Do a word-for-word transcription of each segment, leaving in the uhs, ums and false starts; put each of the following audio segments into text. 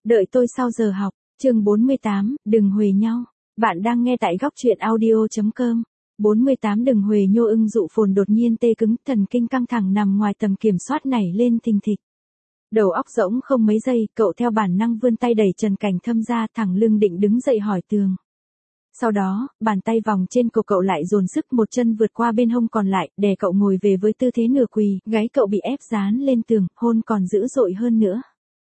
Đợi tôi sau giờ học, chương bốn mươi tám, đừng huề nhau. Bạn đang nghe tại góc truyện audio chấm com. bốn mươi tám Đừng huề nhô ưng dụ phồn đột nhiên tê cứng, thần kinh căng thẳng nằm ngoài tầm kiểm soát nảy lên thình thịch. Đầu óc rỗng không mấy giây, cậu theo bản năng vươn tay đẩy Trần Cảnh Thâm ra, thẳng lưng định đứng dậy hỏi tường. Sau đó, bàn tay vòng trên cổ cậu lại dồn sức, một chân vượt qua bên hông còn lại, đè cậu ngồi về với tư thế nửa quỳ, gáy cậu bị ép dán lên tường, hôn còn dữ dội hơn nữa.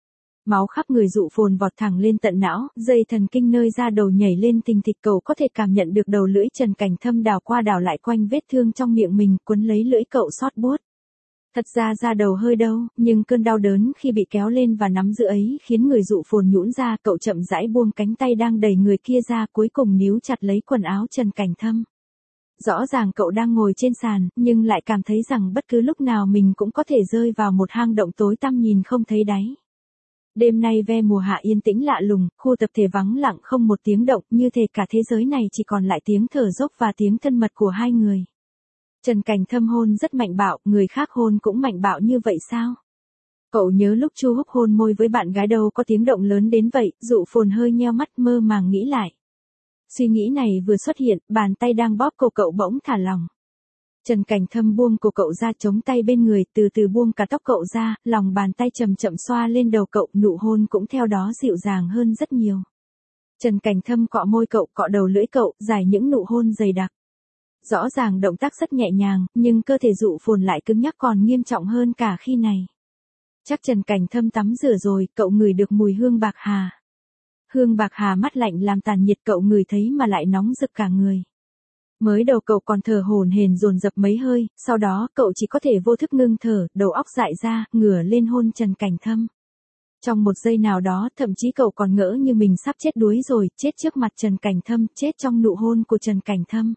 Máu khắp người dụ phồn vọt thẳng lên tận não, dây thần kinh nơi da đầu nhảy lên thình thịch, cậu có thể cảm nhận được đầu lưỡi Trần Cảnh Thâm đào qua đào lại quanh vết thương trong miệng mình, quấn lấy lưỡi cậu xót buốt. Thật ra da đầu hơi đau, nhưng cơn đau đớn khi bị kéo lên và nắm giữ ấy khiến người dụ phồn nhũn ra, cậu chậm rãi buông cánh tay đang đẩy người kia ra, cuối cùng níu chặt lấy quần áo Trần Cảnh Thâm. Rõ ràng cậu đang ngồi trên sàn, nhưng lại cảm thấy rằng bất cứ lúc nào mình cũng có thể rơi vào một hang động tối tăm nhìn không thấy đáy. Đêm nay ve mùa hạ yên tĩnh lạ lùng, khu tập thể vắng lặng không một tiếng động, như thể cả thế giới này chỉ còn lại tiếng thở dốc và tiếng thân mật của hai người. Trần Cảnh Thâm hôn rất mạnh bạo, người khác hôn cũng mạnh bạo như vậy sao? Cậu nhớ lúc Chu Húc hôn môi với bạn gái đâu có tiếng động lớn đến vậy, dụ phồn hơi nheo mắt mơ màng nghĩ lại. Suy nghĩ này vừa xuất hiện, bàn tay đang bóp cổ cậu bỗng thả lỏng. Trần Cảnh Thâm buông cổ cậu ra, chống tay bên người, từ từ buông cả tóc cậu ra, lòng bàn tay chậm chậm xoa lên đầu cậu, nụ hôn cũng theo đó dịu dàng hơn rất nhiều. Trần Cảnh Thâm cọ môi cậu, cọ đầu lưỡi cậu, giải những nụ hôn dày đặc. Rõ ràng động tác rất nhẹ nhàng, nhưng cơ thể dụ phồn lại cứng nhắc còn nghiêm trọng hơn cả khi này. Chắc Trần Cảnh Thâm tắm rửa rồi, cậu ngửi được mùi hương bạc hà. Hương bạc hà mát lạnh làm tàn nhiệt, cậu ngửi thấy mà lại nóng rực cả người. Mới đầu cậu còn thở hổn hển dồn dập mấy hơi, sau đó cậu chỉ có thể vô thức ngưng thở, đầu óc dại ra, ngửa lên hôn Trần Cảnh Thâm. Trong một giây nào đó, thậm chí cậu còn ngỡ như mình sắp chết đuối rồi, chết trước mặt Trần Cảnh Thâm, chết trong nụ hôn của Trần Cảnh Thâm.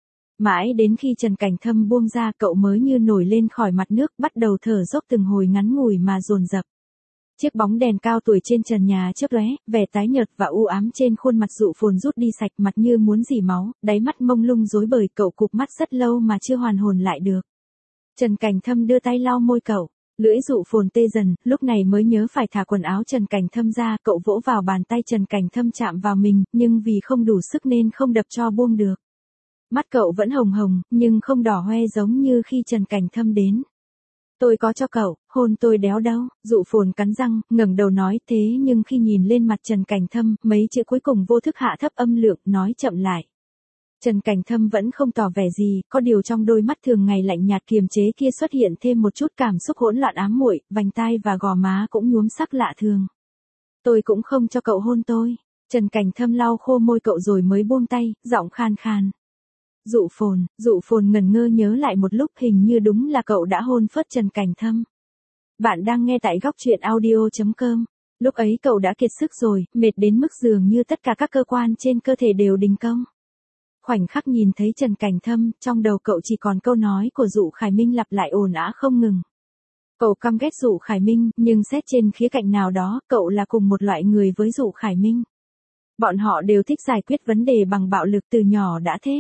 Mãi đến khi Trần Cảnh Thâm buông ra, cậu mới như nổi lên khỏi mặt nước, bắt đầu thở dốc từng hồi ngắn ngủi mà dồn dập. Chiếc bóng đèn cao tuổi trên trần nhà chớp lóe, vẻ tái nhợt và u ám trên khuôn mặt dụ phồn rút đi sạch, mặt như muốn rỉ máu, đáy mắt mông lung rối bời, cậu cụp mắt rất lâu mà chưa hoàn hồn lại được. Trần Cảnh Thâm đưa tay lau môi cậu, lưỡi dụ phồn tê dần, lúc này mới nhớ phải thả quần áo Trần Cảnh Thâm ra, cậu vỗ vào bàn tay Trần Cảnh Thâm chạm vào mình, nhưng vì không đủ sức nên không đập cho buông được. Mắt cậu vẫn hồng hồng, nhưng không đỏ hoe giống như khi Trần Cảnh Thâm đến. Tôi có cho cậu, hôn tôi đéo đâu, dụ phồn cắn răng, ngẩng đầu nói, thế nhưng khi nhìn lên mặt Trần Cảnh Thâm, mấy chữ cuối cùng vô thức hạ thấp âm lượng, nói chậm lại. Trần Cảnh Thâm vẫn không tỏ vẻ gì, có điều trong đôi mắt thường ngày lạnh nhạt kiềm chế kia xuất hiện thêm một chút cảm xúc hỗn loạn ám muội, vành tai và gò má cũng nhuốm sắc lạ thường. Tôi cũng không cho cậu hôn tôi. Trần Cảnh Thâm lau khô môi cậu rồi mới buông tay, giọng khan khan. Dụ phồn, dụ phồn ngần ngơ nhớ lại một lúc, hình như đúng là cậu đã hôn phớt Trần Cảnh Thâm. Bạn đang nghe tại góc truyện audio chấm com. Lúc ấy cậu đã kiệt sức rồi, mệt đến mức dường như tất cả các cơ quan trên cơ thể đều đình công. Khoảnh khắc nhìn thấy Trần Cảnh Thâm, trong đầu cậu chỉ còn câu nói của Dụ Khải Minh lặp lại ồn ào không ngừng. Cậu căm ghét Dụ Khải Minh, nhưng xét trên khía cạnh nào đó, cậu là cùng một loại người với Dụ Khải Minh. Bọn họ đều thích giải quyết vấn đề bằng bạo lực, từ nhỏ đã thế.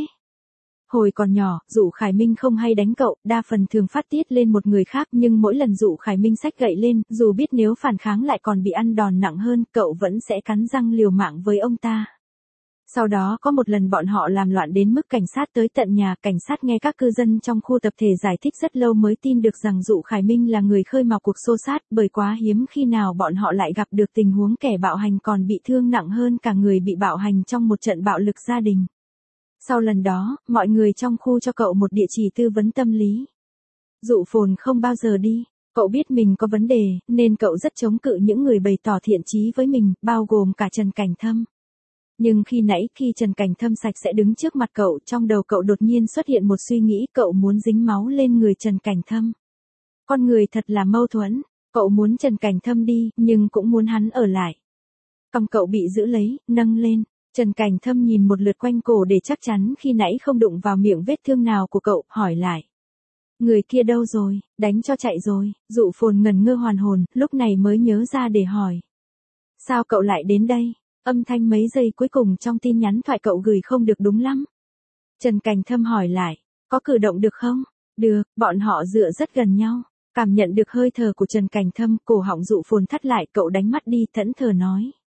Hồi còn nhỏ, Dụ Khải Minh không hay đánh cậu, đa phần thường phát tiết lên một người khác, nhưng mỗi lần Dụ Khải Minh xách gậy lên, dù biết nếu phản kháng lại còn bị ăn đòn nặng hơn, cậu vẫn sẽ cắn răng liều mạng với ông ta. Sau đó có một lần bọn họ làm loạn đến mức cảnh sát tới tận nhà, cảnh sát nghe các cư dân trong khu tập thể giải thích rất lâu mới tin được rằng Dụ Khải Minh là người khơi mào cuộc xô xát, bởi quá hiếm khi nào bọn họ lại gặp được tình huống kẻ bạo hành còn bị thương nặng hơn cả người bị bạo hành trong một trận bạo lực gia đình. Sau lần đó, mọi người trong khu cho cậu một địa chỉ tư vấn tâm lý. Dụ phồn không bao giờ đi, cậu biết mình có vấn đề, nên cậu rất chống cự những người bày tỏ thiện chí với mình, bao gồm cả Trần Cảnh Thâm. Nhưng khi nãy khi Trần Cảnh Thâm sạch sẽ đứng trước mặt cậu, trong đầu cậu đột nhiên xuất hiện một suy nghĩ, cậu muốn dính máu lên người Trần Cảnh Thâm. Con người thật là mâu thuẫn, cậu muốn Trần Cảnh Thâm đi, nhưng cũng muốn hắn ở lại. Còng cậu bị giữ lấy, nâng lên. Trần Cảnh Thâm nhìn một lượt quanh cổ để chắc chắn khi nãy không đụng vào miệng vết thương nào của cậu, hỏi lại. Người kia đâu rồi, đánh cho chạy rồi, dụ phồn ngần ngơ hoàn hồn, lúc này mới nhớ ra để hỏi. Sao cậu lại đến đây? Âm thanh mấy giây cuối cùng trong tin nhắn thoại cậu gửi không được đúng lắm. Trần Cảnh Thâm hỏi lại, có cử động được không? Được, bọn họ dựa rất gần nhau. Cảm nhận được hơi thở của Trần Cảnh Thâm, cổ họng dụ phồn thắt lại, cậu đánh mắt đi, thẫn thờ nói.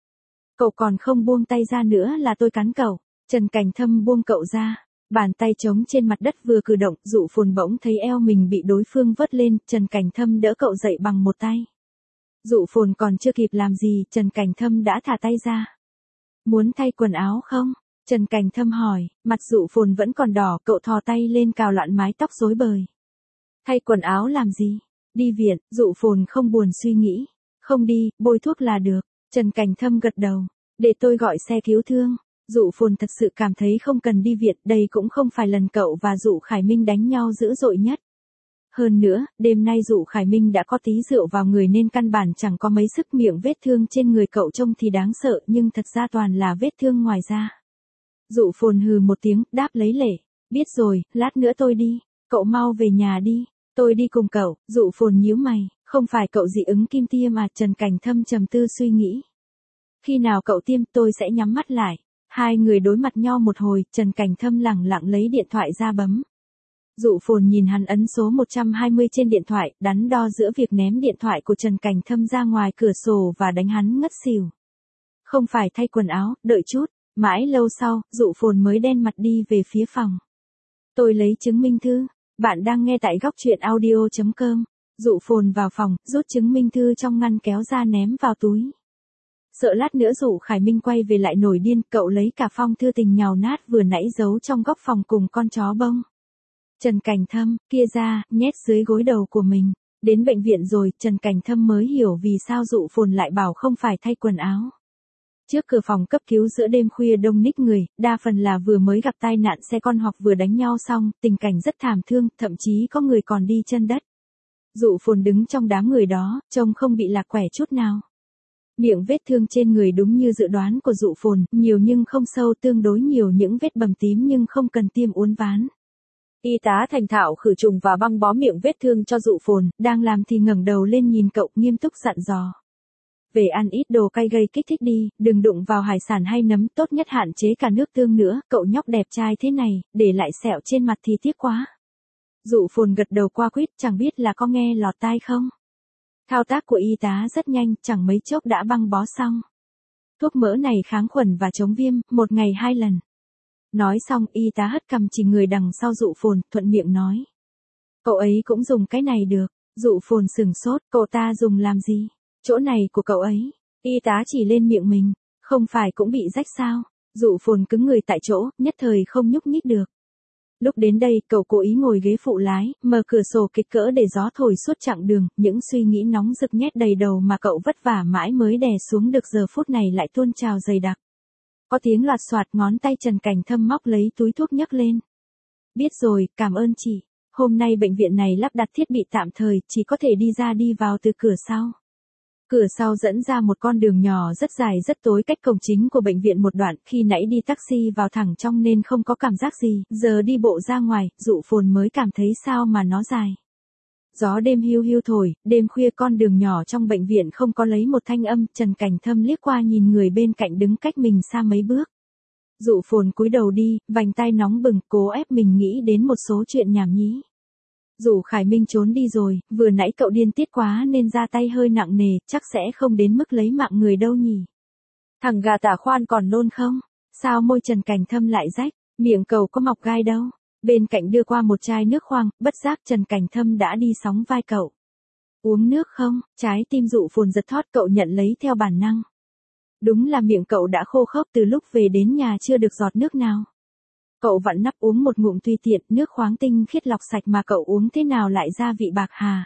Cậu còn không buông tay ra nữa là tôi cắn cậu. Trần Cảnh Thâm buông cậu ra. Bàn tay trống trên mặt đất vừa cử động, Dụ Phồn bỗng thấy eo mình bị đối phương vớt lên, Trần Cảnh Thâm đỡ cậu dậy bằng một tay. Dụ Phồn còn chưa kịp làm gì, Trần Cảnh Thâm đã thả tay ra. Muốn thay quần áo không? Trần Cảnh Thâm hỏi, mặt Dụ Phồn vẫn còn đỏ, cậu thò tay lên cào loạn mái tóc rối bời. Thay quần áo làm gì? Đi viện. Dụ Phồn không buồn suy nghĩ. Không đi, bôi thuốc là được. Trần Cảnh Thâm gật đầu. Để tôi gọi xe cứu thương. Dụ Phồn thật sự cảm thấy không cần đi viện, đây cũng không phải lần cậu và Dụ Khải Minh đánh nhau dữ dội nhất. Hơn nữa, đêm nay Dụ Khải Minh đã có tí rượu vào người nên căn bản chẳng có mấy sức, miệng vết thương trên người cậu trông thì đáng sợ nhưng thật ra toàn là vết thương ngoài da. Dụ Phồn hừ một tiếng, đáp lấy lể. Biết rồi, lát nữa tôi đi. Cậu mau về nhà đi. Tôi đi cùng cậu. Dụ Phồn nhíu mày. Không phải cậu dị ứng kim tiêm mà? Trần Cảnh Thâm trầm tư suy nghĩ. Khi nào cậu tiêm tôi sẽ nhắm mắt lại. Hai người đối mặt nhau một hồi, Trần Cảnh Thâm lẳng lặng lấy điện thoại ra bấm. Dụ Phồn nhìn hắn ấn số một trăm hai mươi trên điện thoại, đắn đo giữa việc ném điện thoại của Trần Cảnh Thâm ra ngoài cửa sổ và đánh hắn ngất xỉu. Không phải thay quần áo, đợi chút. Mãi lâu sau, Dụ Phồn mới đen mặt đi về phía phòng. Tôi lấy chứng minh thư. Bạn đang nghe tại góc truyện audio chấm com. Dụ Phồn vào phòng, rút chứng minh thư trong ngăn kéo ra ném vào túi. Sợ lát nữa Dụ Khải Minh quay về lại nổi điên, cậu lấy cả phong thư tình nhào nát vừa nãy giấu trong góc phòng cùng con chó bông. Trần Cảnh Thâm, kia ra, nhét dưới gối đầu của mình. Đến bệnh viện rồi, Trần Cảnh Thâm mới hiểu vì sao Dụ Phồn lại bảo không phải thay quần áo. Trước cửa phòng cấp cứu giữa đêm khuya đông ních người, đa phần là vừa mới gặp tai nạn xe con hoặc vừa đánh nhau xong, tình cảnh rất thảm thương, thậm chí có người còn đi chân đất. Dụ Phồn đứng trong đám người đó, trông không bị lạc quẻ chút nào. Miệng vết thương trên người đúng như dự đoán của Dụ Phồn, nhiều nhưng không sâu, tương đối nhiều những vết bầm tím nhưng không cần tiêm uốn ván. Y tá thành thạo khử trùng và băng bó miệng vết thương cho Dụ Phồn, đang làm thì ngẩng đầu lên nhìn cậu, nghiêm túc dặn dò. Về ăn ít đồ cay gây kích thích đi, đừng đụng vào hải sản hay nấm, tốt nhất hạn chế cả nước tương nữa, cậu nhóc đẹp trai thế này, để lại sẹo trên mặt thì tiếc quá. Dụ Phồn gật đầu qua quýt, chẳng biết là có nghe lọt tai không. Thao tác của y tá rất nhanh, chẳng mấy chốc đã băng bó xong. Thuốc mỡ này kháng khuẩn và chống viêm, một ngày hai lần. Nói xong, y tá hất cằm chỉ người đằng sau Dụ Phồn, thuận miệng nói. Cậu ấy cũng dùng cái này được. Dụ Phồn sừng sốt, cậu ta dùng làm gì? Chỗ này của cậu ấy. Y tá chỉ lên miệng mình. Không phải cũng bị rách sao? Dụ Phồn cứng người tại chỗ, nhất thời không nhúc nhích được. Lúc đến đây, cậu cố ý ngồi ghế phụ lái, mở cửa sổ kịch cỡ để gió thổi suốt chặng đường, những suy nghĩ nóng rực nhét đầy đầu mà cậu vất vả mãi mới đè xuống được giờ phút này lại tuôn trào dày đặc. Có tiếng loạt soạt, ngón tay Trần Cảnh Thâm móc lấy túi thuốc nhấc lên. Biết rồi, cảm ơn chị. Hôm nay bệnh viện này lắp đặt thiết bị tạm thời, chỉ có thể đi ra đi vào từ cửa sau. Cửa sau dẫn ra một con đường nhỏ rất dài rất tối cách cổng chính của bệnh viện một đoạn, khi nãy đi taxi vào thẳng trong nên không có cảm giác gì, giờ đi bộ ra ngoài, Dụ Phồn mới cảm thấy sao mà nó dài. Gió đêm hiu hiu thổi, đêm khuya con đường nhỏ trong bệnh viện không có lấy một thanh âm, Trần Cảnh Thâm liếc qua nhìn người bên cạnh đứng cách mình xa mấy bước. Dụ Phồn cúi đầu đi, vành tai nóng bừng, cố ép mình nghĩ đến một số chuyện nhảm nhí. Dụ Khải Minh trốn đi rồi, vừa nãy cậu điên tiết quá nên ra tay hơi nặng nề, chắc sẽ không đến mức lấy mạng người đâu nhỉ. Thằng gà tả khoan còn nôn không? Sao môi Trần Cảnh Thâm lại rách, miệng cậu có mọc gai đâu? Bên cạnh đưa qua một chai nước khoáng, bất giác Trần Cảnh Thâm đã đi sóng vai cậu. Uống nước không? Trái tim Dụ Phồn giật thót, cậu nhận lấy theo bản năng. Đúng là miệng cậu đã khô khốc từ lúc về đến nhà chưa được giọt nước nào. Cậu vặn nắp uống một ngụm tùy tiện, nước khoáng tinh khiết lọc sạch mà cậu uống thế nào lại ra vị bạc hà.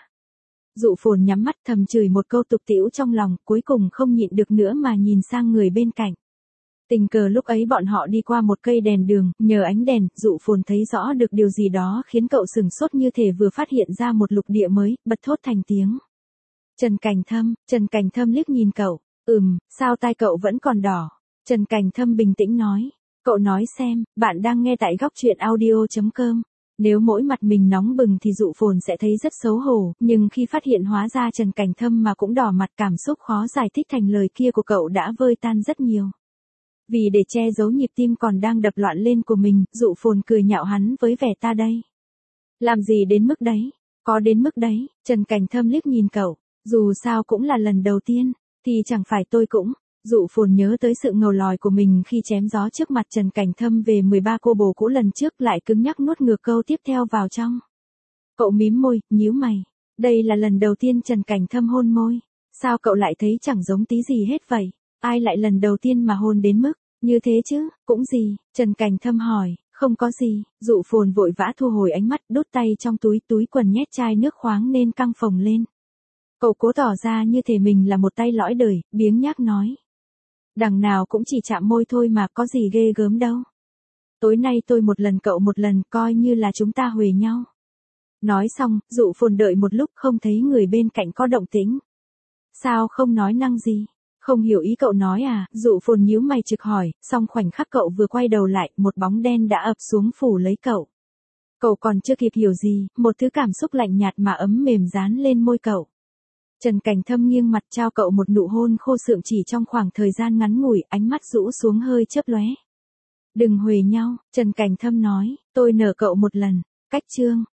Dụ Phồn nhắm mắt thầm chửi một câu tục tĩu trong lòng, cuối cùng không nhịn được nữa mà nhìn sang người bên cạnh. Tình cờ lúc ấy bọn họ đi qua một cây đèn đường, nhờ ánh đèn, Dụ Phồn thấy rõ được điều gì đó khiến cậu sừng sốt như thể vừa phát hiện ra một lục địa mới, bật thốt thành tiếng. Trần Cảnh Thâm, Trần Cảnh Thâm liếc nhìn cậu, ừm, sao tai cậu vẫn còn đỏ? Trần Cảnh Thâm bình tĩnh nói. Cậu nói xem, bạn đang nghe tại góc truyện audio chấm com. Nếu mỗi mặt mình nóng bừng thì Dụ Phồn sẽ thấy rất xấu hổ, nhưng khi phát hiện hóa ra Trần Cảnh Thâm mà cũng đỏ mặt, cảm xúc khó giải thích thành lời kia của cậu đã vơi tan rất nhiều. Vì để che giấu nhịp tim còn đang đập loạn lên của mình, Dụ Phồn cười nhạo hắn với vẻ ta đây. Làm gì đến mức đấy? Có đến mức đấy, Trần Cảnh Thâm liếc nhìn cậu, dù sao cũng là lần đầu tiên, thì chẳng phải tôi cũng. Dụ Phồn nhớ tới sự ngầu lòi của mình khi chém gió trước mặt Trần Cảnh Thâm về mười ba cô bồ cũ lần trước, lại cứng nhắc nuốt ngược câu tiếp theo vào trong. Cậu mím môi, nhíu mày. Đây là lần đầu tiên Trần Cảnh Thâm hôn môi. Sao cậu lại thấy chẳng giống tí gì hết vậy? Ai lại lần đầu tiên mà hôn đến mức như thế chứ? Cũng gì? Trần Cảnh Thâm hỏi. Không có gì. Dụ Phồn vội vã thu hồi ánh mắt, đút tay trong túi túi quần nhét chai nước khoáng nên căng phồng lên. Cậu cố tỏ ra như thể mình là một tay lõi đời, biếng nhác nói. Đằng nào cũng chỉ chạm môi thôi mà, có gì ghê gớm đâu. Tối nay tôi một lần cậu một lần, coi như là chúng ta huề nhau. Nói xong, Dụ Phồn đợi một lúc không thấy người bên cạnh có động tĩnh. Sao không nói năng gì? Không hiểu ý cậu nói à? Dụ Phồn nhíu mày trực hỏi, xong khoảnh khắc cậu vừa quay đầu lại, một bóng đen đã ập xuống phủ lấy cậu. Cậu còn chưa kịp hiểu gì, một thứ cảm xúc lạnh nhạt mà ấm mềm dán lên môi cậu. Trần Cảnh Thâm nghiêng mặt trao cậu một nụ hôn khô sượng chỉ trong khoảng thời gian ngắn ngủi, ánh mắt rũ xuống hơi chớp lóe. Đừng huề nhau, Trần Cảnh Thâm nói, tôi nở cậu một lần. Cách chương